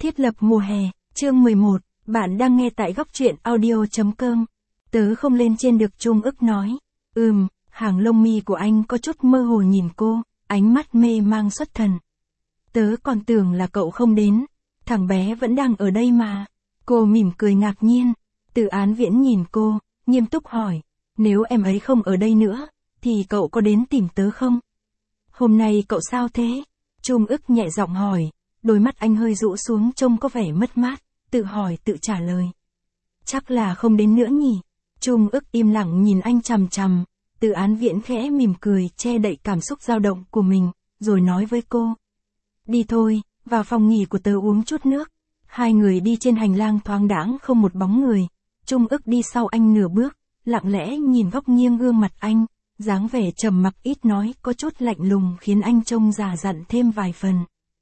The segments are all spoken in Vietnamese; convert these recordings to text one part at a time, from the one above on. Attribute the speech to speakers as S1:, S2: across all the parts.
S1: Thiết lập mùa hè, chương 11, bạn đang nghe tại góc truyện audio.com. Tớ không lên trên được, Trung ức nói. Hàng lông mi của anh có chút mơ hồ nhìn cô, ánh mắt mê mang xuất thần. Tớ còn tưởng là cậu không đến, thằng bé vẫn đang ở đây mà. Cô mỉm cười ngạc nhiên. Từ Án Viễn nhìn cô, nghiêm túc hỏi, nếu em ấy không ở đây nữa, thì cậu có đến tìm tớ không? Hôm nay cậu sao thế? Trung ức nhẹ giọng hỏi, đôi mắt anh hơi rũ xuống trông có vẻ mất mát, tự hỏi tự trả lời. Chắc là không đến nữa nhỉ? Trung ức im lặng nhìn anh chằm chằm. Từ Án Viễn khẽ mỉm cười che đậy cảm xúc dao động của mình, rồi nói với cô. Đi thôi, vào phòng nghỉ của tớ uống chút nước. Hai người đi trên hành lang thoáng đãng không một bóng người. Trung ức đi sau anh nửa bước, lặng lẽ nhìn góc nghiêng gương mặt anh, dáng vẻ trầm mặc ít nói có chút lạnh lùng khiến anh trông già dặn thêm vài phần.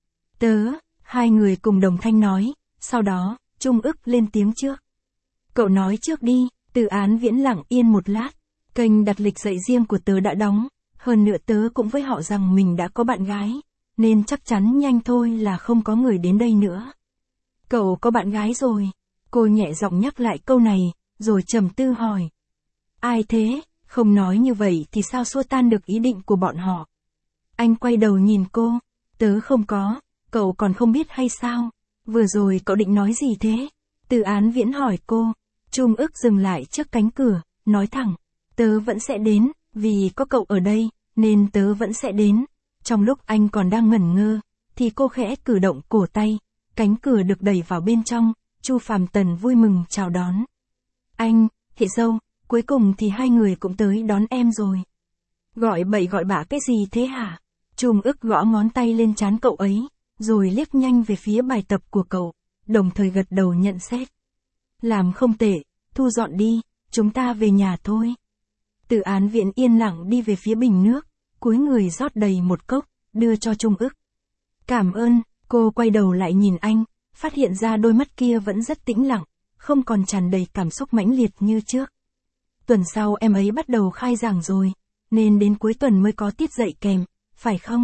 S1: Hai người cùng đồng thanh nói, sau đó, Trung ức lên tiếng trước. Cậu nói trước đi. Từ Án Viễn lặng yên một lát. Kênh đặt lịch dạy riêng của tớ đã đóng, hơn nữa tớ cũng với họ rằng mình đã có bạn gái, nên chắc chắn nhanh thôi là không có người đến đây nữa. Cậu có bạn gái rồi. Cô nhẹ giọng nhắc lại câu này, rồi trầm tư hỏi. Ai thế? Không nói như vậy thì sao xua tan được ý định của bọn họ? Anh quay đầu nhìn cô. Tớ không có, cậu còn không biết hay sao? Vừa rồi cậu định nói gì thế? Từ Án Viễn hỏi cô. Trung ức dừng lại trước cánh cửa, nói thẳng. Tớ vẫn sẽ đến, vì có cậu ở đây, nên tớ vẫn sẽ đến. Trong lúc anh còn đang ngẩn ngơ, thì cô khẽ cử động cổ tay, cánh cửa được đẩy vào bên trong, Chu Phàm Tần vui mừng chào đón. Anh, Thị Dâu, cuối cùng thì hai người cũng tới đón em rồi. Gọi bậy gọi bạ cái gì thế hả? Trung ức gõ ngón tay lên trán cậu ấy, rồi liếc nhanh về phía bài tập của cậu, đồng thời gật đầu nhận xét. Làm không tệ, thu dọn đi, chúng ta về nhà thôi. Từ Án Viễn yên lặng đi về phía bình nước, cúi người rót đầy một cốc, đưa cho Trung ức. Cảm ơn. Cô quay đầu lại nhìn anh, phát hiện ra đôi mắt kia vẫn rất tĩnh lặng, không còn tràn đầy cảm xúc mãnh liệt như trước. Tuần sau em ấy bắt đầu khai giảng rồi, nên đến cuối tuần mới có tiết dạy kèm, phải không?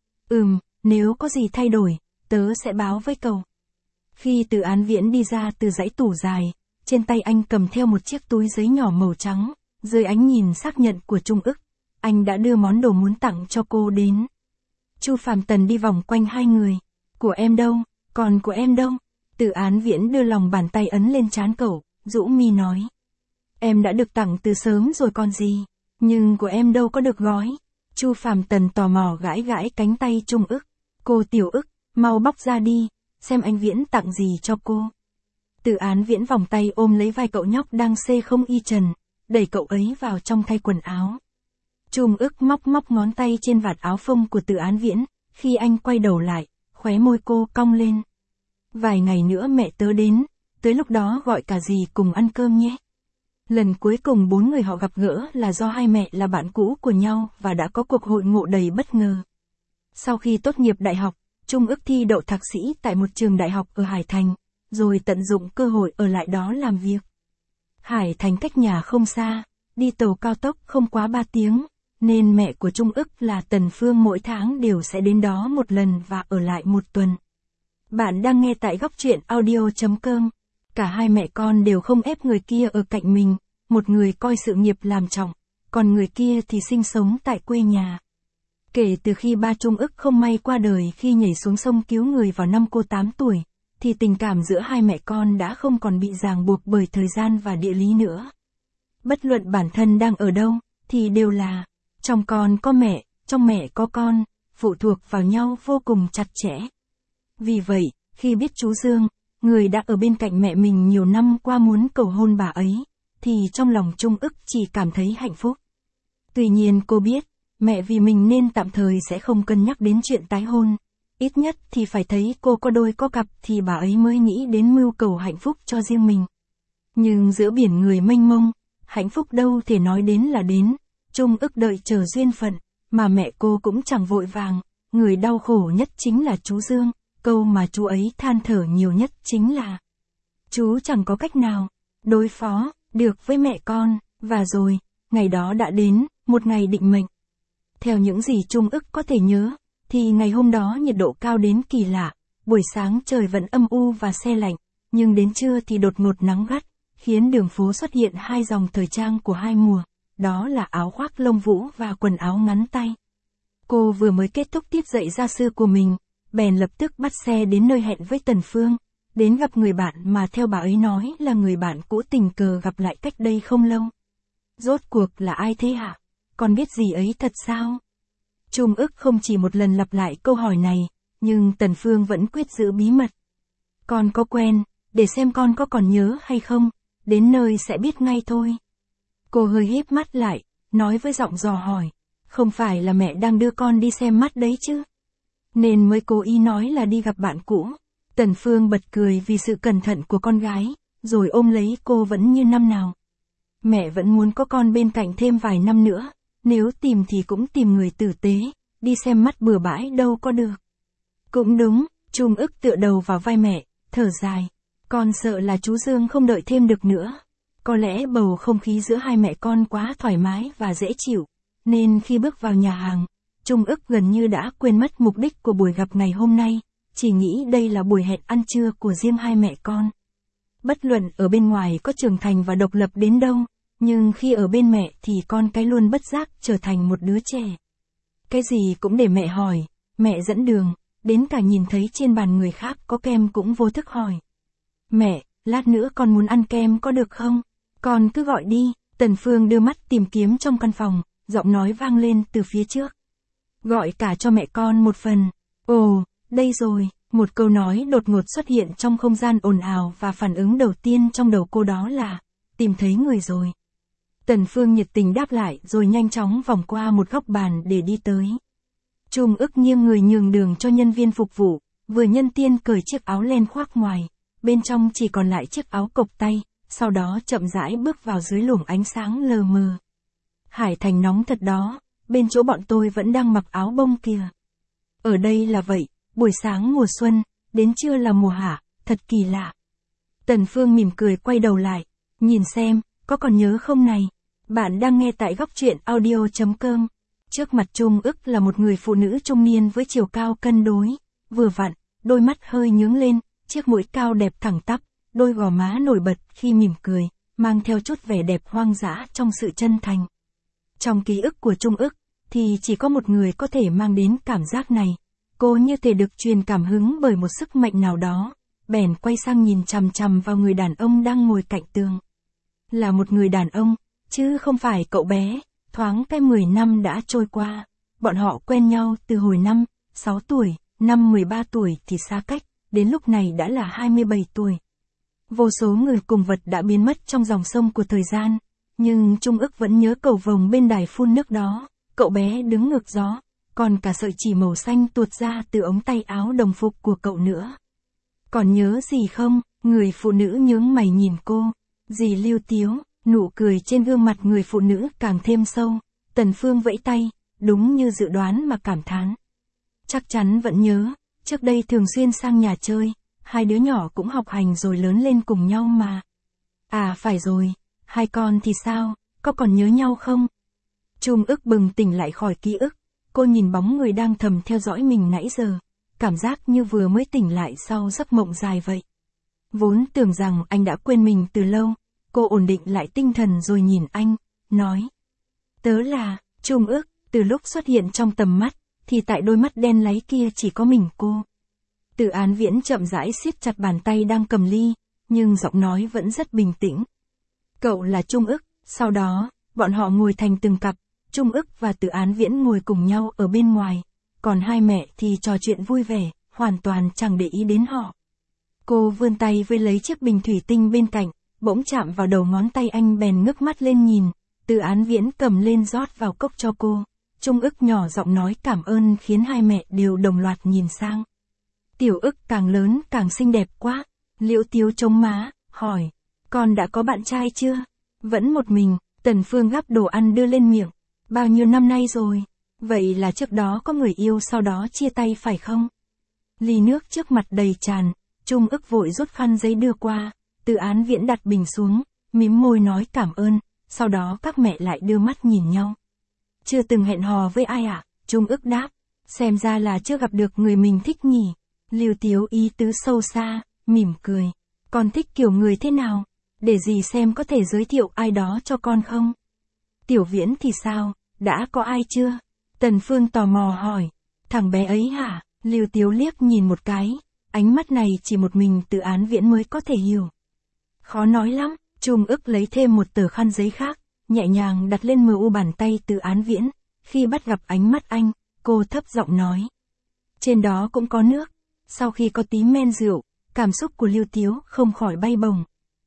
S1: Nếu có gì thay đổi, tớ sẽ báo với cậu. Khi Từ Án Viễn đi ra từ dãy tủ dài, trên tay anh cầm theo một chiếc túi giấy nhỏ màu trắng, dưới ánh nhìn xác nhận của Trung ức, anh đã đưa món đồ muốn tặng cho cô đến. Chu Phàm Tần đi vòng quanh hai người. Của em đâu? Còn của em đâu? Từ Án Viễn đưa lòng bàn tay ấn lên trán cậu, rũ mi nói. Em đã được tặng từ sớm rồi còn gì, nhưng của em đâu có được gói. Chu Phàm Tần tò mò gãi gãi cánh tay Trung ức. Cô Tiểu ức, mau bóc ra đi, xem anh Viễn tặng gì cho cô. Từ Án Viễn vòng tay ôm lấy vai cậu nhóc đang xê không y trần, đẩy cậu ấy vào trong thay quần áo. Trung ức móc ngón tay trên vạt áo phông của Từ Án Viễn, khi anh quay đầu lại, khóe môi cô cong lên. Vài ngày nữa mẹ tớ đến, tới lúc đó gọi cả dì cùng ăn cơm nhé. Lần cuối cùng bốn người họ gặp gỡ là do hai mẹ là bạn cũ của nhau và đã có cuộc hội ngộ đầy bất ngờ. Sau khi tốt nghiệp đại học, Trung ức thi đậu thạc sĩ tại một trường đại học ở Hải Thành, rồi tận dụng cơ hội ở lại đó làm việc. Hải Thành cách nhà không xa, đi tàu cao tốc không quá 3 tiếng, nên mẹ của Trung ức là Tần Phương mỗi tháng đều sẽ đến đó một lần và ở lại một tuần. Bạn đang nghe tại góc truyện audio.com. Cả hai mẹ con đều không ép người kia ở cạnh mình, một người coi sự nghiệp làm trọng, còn người kia thì sinh sống tại quê nhà. Kể từ khi ba Trung ức không may qua đời khi nhảy xuống sông cứu người vào năm cô 8 tuổi, thì tình cảm giữa hai mẹ con đã không còn bị ràng buộc bởi thời gian và địa lý nữa. Bất luận bản thân đang ở đâu, thì đều là, trong con có mẹ, trong mẹ có con, phụ thuộc vào nhau vô cùng chặt chẽ. Vì vậy, khi biết chú Dương, người đã ở bên cạnh mẹ mình nhiều năm qua muốn cầu hôn bà ấy, thì trong lòng Trung ức chỉ cảm thấy hạnh phúc. Tuy nhiên cô biết, mẹ vì mình nên tạm thời sẽ không cân nhắc đến chuyện tái hôn. Ít nhất thì phải thấy cô có đôi có cặp thì bà ấy mới nghĩ đến mưu cầu hạnh phúc cho riêng mình. Nhưng giữa biển người mênh mông, hạnh phúc đâu thể nói đến là đến. Trung ức đợi chờ duyên phận, mà mẹ cô cũng chẳng vội vàng. Người đau khổ nhất chính là chú Dương, câu mà chú ấy than thở nhiều nhất chính là chú chẳng có cách nào đối phó được với mẹ con, và rồi, ngày đó đã đến, một ngày định mệnh. Theo những gì Trung ức có thể nhớ, thì ngày hôm đó nhiệt độ cao đến kỳ lạ, Buổi sáng trời vẫn âm u và se lạnh, nhưng đến trưa thì đột ngột nắng gắt, khiến đường phố xuất hiện hai dòng thời trang của hai mùa, đó là áo khoác lông vũ và quần áo ngắn tay. Cô vừa mới kết thúc tiết dạy gia sư của mình, bèn lập tức bắt xe đến nơi hẹn với Tần Phương, đến gặp người bạn mà theo bà ấy nói là người bạn cũ tình cờ gặp lại cách đây không lâu. Rốt cuộc là ai thế hả? Con biết gì ấy thật sao? Trung ức không chỉ một lần lặp lại câu hỏi này, nhưng Tần Phương vẫn quyết giữ bí mật. Con có quen, để xem con có còn nhớ hay không, đến nơi sẽ biết ngay thôi. Cô hơi híp mắt lại, nói với giọng dò hỏi, không phải là mẹ đang đưa con đi xem mắt đấy chứ? Nên mới cố ý nói là đi gặp bạn cũ. Tần Phương bật cười vì sự cẩn thận của con gái, rồi ôm lấy cô vẫn như năm nào. Mẹ vẫn muốn có con bên cạnh thêm vài năm nữa, nếu tìm thì cũng tìm người tử tế, đi xem mắt bừa bãi đâu có được. Cũng đúng, Trung ức tựa đầu vào vai mẹ, thở dài. Con sợ là chú Dương không đợi thêm được nữa. Có lẽ bầu không khí giữa hai mẹ con quá thoải mái và dễ chịu, nên khi bước vào nhà hàng, Trung ức gần như đã quên mất mục đích của buổi gặp ngày hôm nay, chỉ nghĩ đây là buổi hẹn ăn trưa của riêng hai mẹ con. Bất luận ở bên ngoài có trưởng thành và độc lập đến đâu, nhưng khi ở bên mẹ thì con cái luôn bất giác trở thành một đứa trẻ. Cái gì cũng để mẹ hỏi, mẹ dẫn đường, đến cả nhìn thấy trên bàn người khác có kem cũng vô thức hỏi. Mẹ, lát nữa con muốn ăn kem có được không? Con cứ gọi đi. Tần Phương đưa mắt tìm kiếm trong căn phòng, giọng nói vang lên từ phía trước. Gọi cả cho mẹ con một phần. Ồ, đây rồi, một câu nói đột ngột xuất hiện trong không gian ồn ào và phản ứng đầu tiên trong đầu cô đó là, tìm thấy người rồi. Tần Phương nhiệt tình đáp lại rồi nhanh chóng vòng qua một góc bàn để đi tới. Trung ức nghiêng người nhường đường cho nhân viên phục vụ, vừa nhân tiên cởi chiếc áo len khoác ngoài, bên trong chỉ còn lại chiếc áo cộc tay, sau đó chậm rãi bước vào dưới luồng ánh sáng lờ mờ. Hải Thành nóng thật đó, bên chỗ bọn tôi vẫn đang mặc áo bông kìa. Ở đây là vậy, buổi sáng mùa xuân, đến trưa là mùa hạ, thật kỳ lạ. Tần Phương mỉm cười quay đầu lại, nhìn xem, có còn nhớ không này? Bạn đang nghe tại góc truyện audio.com. Trước mặt Trung ức là một người phụ nữ trung niên với chiều cao cân đối, vừa vặn, đôi mắt hơi nhướng lên, chiếc mũi cao đẹp thẳng tắp, đôi gò má nổi bật khi mỉm cười, mang theo chút vẻ đẹp hoang dã trong sự chân thành. Trong ký ức của Trung ức, thì chỉ có một người có thể mang đến cảm giác này. Cô như thể được truyền cảm hứng bởi một sức mạnh nào đó, bèn quay sang nhìn chằm chằm vào người đàn ông đang ngồi cạnh tường. Là một người đàn ông, chứ không phải cậu bé. Thoáng cái 10 năm đã trôi qua, bọn họ quen nhau từ hồi năm 6 tuổi, năm 13 tuổi thì xa cách, đến lúc này đã là 27 tuổi. Vô số người cùng vật đã biến mất trong dòng sông của thời gian, nhưng Trung ức vẫn nhớ cầu vồng bên đài phun nước đó, cậu bé đứng ngược gió, còn cả sợi chỉ màu xanh tuột ra từ ống tay áo đồng phục của cậu nữa. Còn nhớ gì không? Người phụ nữ nhướng mày nhìn cô, dì Lưu Tiếu. Nụ cười trên gương mặt người phụ nữ càng thêm sâu, Tần Phương vẫy tay, đúng như dự đoán mà cảm thán. Chắc chắn vẫn nhớ, trước đây thường xuyên sang nhà chơi, hai đứa nhỏ cũng học hành rồi lớn lên cùng nhau mà. À phải rồi, hai con thì sao, có còn nhớ nhau không? Trung ức bừng tỉnh lại khỏi ký ức, cô nhìn bóng người đang thầm theo dõi mình nãy giờ, cảm giác như vừa mới tỉnh lại sau giấc mộng dài vậy. Vốn tưởng rằng anh đã quên mình từ lâu. Cô ổn định lại tinh thần rồi nhìn anh, nói. Tớ là, Trung ức, từ lúc xuất hiện trong tầm mắt, thì tại đôi mắt đen láy kia chỉ có mình cô. Từ Án Viễn chậm rãi siết chặt bàn tay đang cầm ly, nhưng giọng nói vẫn rất bình tĩnh. Cậu là Trung ức, sau đó, bọn họ ngồi thành từng cặp, Trung ức và Từ Án Viễn ngồi cùng nhau ở bên ngoài, còn hai mẹ thì trò chuyện vui vẻ, hoàn toàn chẳng để ý đến họ. Cô vươn tay với lấy chiếc bình thủy tinh bên cạnh. Bỗng chạm vào đầu ngón tay anh bèn ngước mắt lên nhìn, Từ Án Viễn cầm lên rót vào cốc cho cô. Trung ức nhỏ giọng nói cảm ơn khiến hai mẹ đều đồng loạt nhìn sang. Tiểu ức càng lớn càng xinh đẹp quá. Liễu Tiếu chống má, hỏi, con đã có bạn trai chưa? Vẫn một mình. Tần Phương gắp đồ ăn đưa lên miệng. Bao nhiêu năm nay rồi? Vậy là trước đó có người yêu sau đó chia tay phải không? Ly nước trước mặt đầy tràn, Trung ức vội rút khăn giấy đưa qua. Từ Án Viễn đặt bình xuống, mím môi nói cảm ơn, sau đó các mẹ lại đưa mắt nhìn nhau. Chưa từng hẹn hò với ai à? Trung ức đáp, xem ra là chưa gặp được người mình thích nhỉ. Lưu Tiếu ý tứ sâu xa, mỉm cười. Con thích kiểu người thế nào? Để dì xem có thể giới thiệu ai đó cho con không? Tiểu Viễn thì sao, đã có ai chưa? Tần Phương tò mò hỏi. Thằng bé ấy hả? Lưu Tiếu liếc nhìn một cái, ánh mắt này chỉ một mình Từ Án Viễn mới có thể hiểu. Khó nói lắm, Trung ức lấy thêm một tờ khăn giấy khác, nhẹ nhàng đặt lên mu bàn tay Từ Án Viễn, khi bắt gặp ánh mắt anh, cô thấp giọng nói. Trên đó cũng có nước, sau khi có tí men rượu, cảm xúc của Lưu Tiếu không khỏi bay bổng.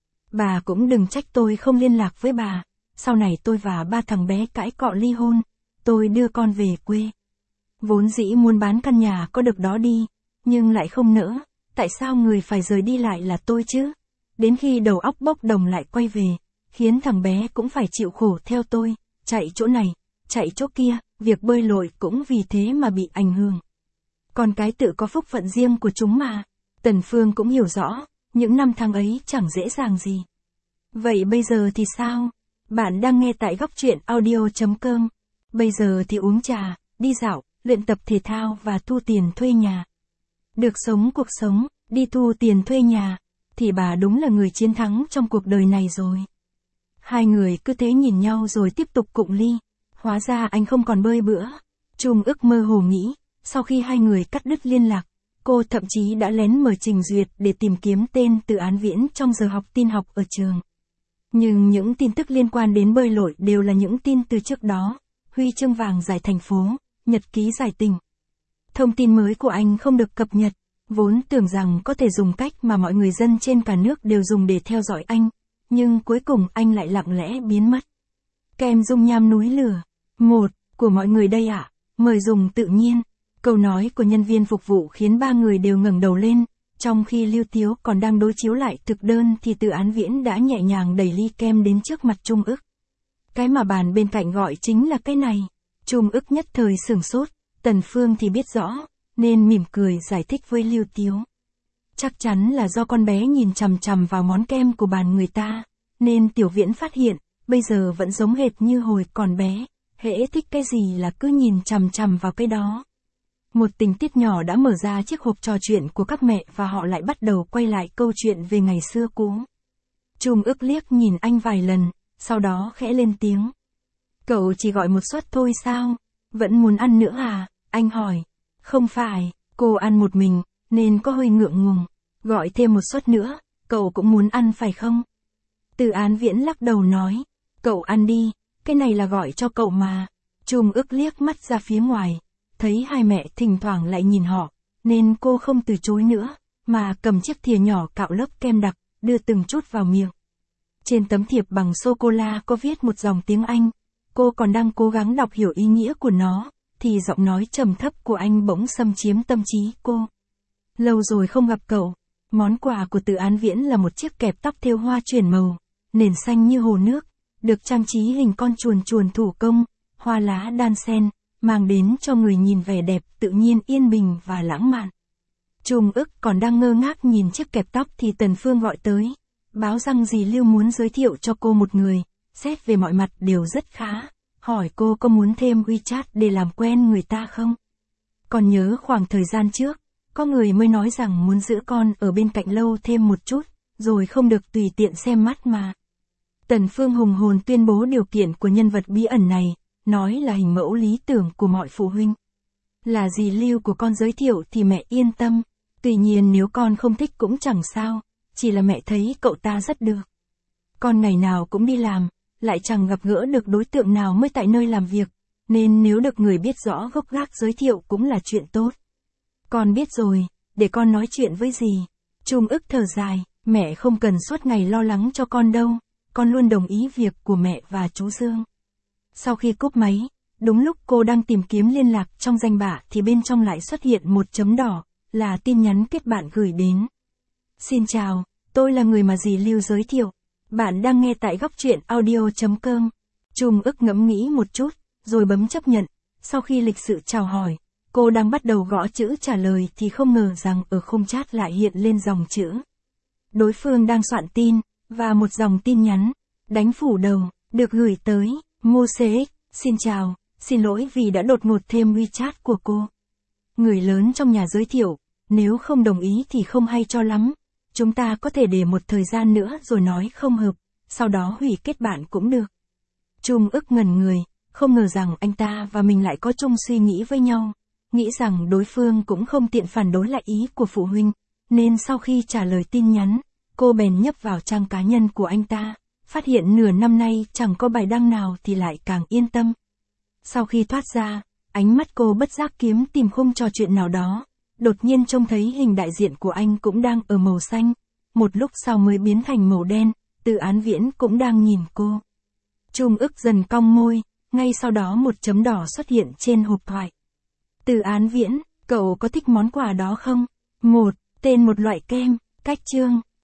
S1: Bà cũng đừng trách tôi không liên lạc với bà, sau này tôi và ba thằng bé cãi cọ ly hôn, tôi đưa con về quê. Vốn dĩ muốn bán căn nhà có được đó đi, nhưng lại không nỡ, tại sao người phải rời đi lại là tôi chứ? Đến khi đầu óc bốc đồng lại quay về, khiến thằng bé cũng phải chịu khổ theo tôi, chạy chỗ này, chạy chỗ kia, việc bơi lội cũng vì thế mà bị ảnh hưởng. Còn cái tự có phúc phận riêng của chúng mà. Tần Phương cũng hiểu rõ, những năm tháng ấy chẳng dễ dàng gì. Vậy bây giờ thì sao? Bạn đang nghe tại góc truyện audio.com. Bây giờ thì uống trà, đi dạo, luyện tập thể thao và thu tiền thuê nhà. Được sống cuộc sống, đi thu tiền thuê nhà, thì bà đúng là người chiến thắng trong cuộc đời này rồi. Hai người cứ thế nhìn nhau rồi tiếp tục cụng ly. Hóa ra anh không còn bơi bữa. Trung ức mơ hồ nghĩ, sau khi hai người cắt đứt liên lạc, cô thậm chí đã lén mở trình duyệt để tìm kiếm tên Từ Án Viễn trong giờ học tin học ở trường. Nhưng những tin tức liên quan đến bơi lội đều là những tin từ trước đó, huy chương vàng giải thành phố, nhật ký giải tỉnh. Thông tin mới của anh không được cập nhật, vốn tưởng rằng có thể dùng cách mà mọi người dân trên cả nước đều dùng để theo dõi anh, nhưng cuối cùng anh lại lặng lẽ biến mất. Kem dung nham núi lửa. Một, của mọi người đây ạ, mời dùng tự nhiên. Câu nói của nhân viên phục vụ khiến ba người đều ngẩng đầu lên, trong khi Lưu Tiếu còn đang đối chiếu lại thực đơn thì Từ Án Viễn đã nhẹ nhàng đẩy ly kem đến trước mặt Trung ức. Cái mà bàn bên cạnh gọi chính là cái này. Trung ức nhất thời sửng sốt, Tần Phương thì biết rõ, nên mỉm cười giải thích với Lưu Tiếu. Chắc chắn là do con bé nhìn chằm chằm vào món kem của bàn người ta, nên Tiểu Viễn phát hiện, bây giờ vẫn giống hệt như hồi còn bé, hễ thích cái gì là cứ nhìn chằm chằm vào cái đó. Một tình tiết nhỏ đã mở ra chiếc hộp trò chuyện của các mẹ và họ lại bắt đầu quay lại câu chuyện về ngày xưa cũ. Trung ức liếc nhìn anh vài lần, sau đó khẽ lên tiếng. Cậu chỉ gọi một suất thôi sao? Vẫn muốn ăn nữa à? Anh hỏi. Không phải, cô ăn một mình, nên có hơi ngượng ngùng. Gọi thêm một suất nữa, cậu cũng muốn ăn phải không? Từ Án Viễn lắc đầu nói. Cậu ăn đi, cái này là gọi cho cậu mà. Trung ức liếc mắt ra phía ngoài. Thấy hai mẹ thỉnh thoảng lại nhìn họ, nên cô không từ chối nữa, mà cầm chiếc thìa nhỏ cạo lớp kem đặc, đưa từng chút vào miệng. Trên tấm thiệp bằng sô-cô-la có viết một dòng tiếng Anh, cô còn đang cố gắng đọc hiểu ý nghĩa của nó, thì giọng nói trầm thấp của anh bỗng xâm chiếm tâm trí cô. Lâu rồi không gặp cậu, món quà của Từ Án Viễn là một chiếc kẹp tóc thêu hoa chuyển màu, nền xanh như hồ nước, được trang trí hình con chuồn chuồn thủ công, hoa lá đan xen, mang đến cho người nhìn vẻ đẹp tự nhiên yên bình và lãng mạn. Trung ức còn đang ngơ ngác nhìn chiếc kẹp tóc thì Tần Phương gọi tới, báo rằng dì Lưu muốn giới thiệu cho cô một người, xét về mọi mặt đều rất khá, hỏi cô có muốn thêm WeChat để làm quen người ta không? Còn nhớ khoảng thời gian trước, có người mới nói rằng muốn giữ con ở bên cạnh lâu thêm một chút, rồi không được tùy tiện xem mắt mà. Tần Phương hùng hồn tuyên bố điều kiện của nhân vật bí ẩn này, nói là hình mẫu lý tưởng của mọi phụ huynh. Là dì Lưu của con giới thiệu thì mẹ yên tâm, tuy nhiên nếu con không thích cũng chẳng sao, chỉ là mẹ thấy cậu ta rất được. Con ngày nào cũng đi làm, lại chẳng gặp gỡ được đối tượng nào mới tại nơi làm việc, nên nếu được người biết rõ gốc gác giới thiệu cũng là chuyện tốt. Con biết rồi, để con nói chuyện với dì. Trung ức thở dài, mẹ không cần suốt ngày lo lắng cho con đâu, con luôn đồng ý việc của mẹ và chú Dương. Sau khi cúp máy, đúng lúc cô đang tìm kiếm liên lạc trong danh bạ thì bên trong lại xuất hiện một chấm đỏ, là tin nhắn kết bạn gửi đến. Xin chào, tôi là người mà dì Lưu giới thiệu. Bạn đang nghe tại góc truyện audio.com. Trung ức ngẫm nghĩ một chút, rồi bấm chấp nhận. Sau khi lịch sự chào hỏi, cô đang bắt đầu gõ chữ trả lời thì không ngờ rằng ở khung chat lại hiện lên dòng chữ. Đối phương đang soạn tin, và một dòng tin nhắn, đánh phủ đầu, được gửi tới. Ngô CX, xin chào, xin lỗi vì đã đột ngột thêm WeChat của cô. Người lớn trong nhà giới thiệu, nếu không đồng ý thì không hay cho lắm. Chúng ta có thể để một thời gian nữa rồi nói không hợp, sau đó hủy kết bạn cũng được. Trung ức ngẩn người, không ngờ rằng anh ta và mình lại có chung suy nghĩ với nhau. Nghĩ rằng đối phương cũng không tiện phản đối lại ý của phụ huynh, nên sau khi trả lời tin nhắn, cô bèn nhấp vào trang cá nhân của anh ta, phát hiện nửa năm nay chẳng có bài đăng nào thì lại càng yên tâm. Sau khi thoát ra, ánh mắt cô bất giác kiếm tìm khung trò chuyện nào đó, đột nhiên trông thấy hình đại diện của anh cũng đang ở màu xanh, một lúc sau mới biến thành màu đen, Từ Án Viễn cũng đang nhìn cô. Trung ức dần cong môi, ngay sau đó một chấm đỏ xuất hiện trên hộp thoại. Từ Án Viễn, cậu có thích món quà đó không? 1. Tên một loại kem, cách chương.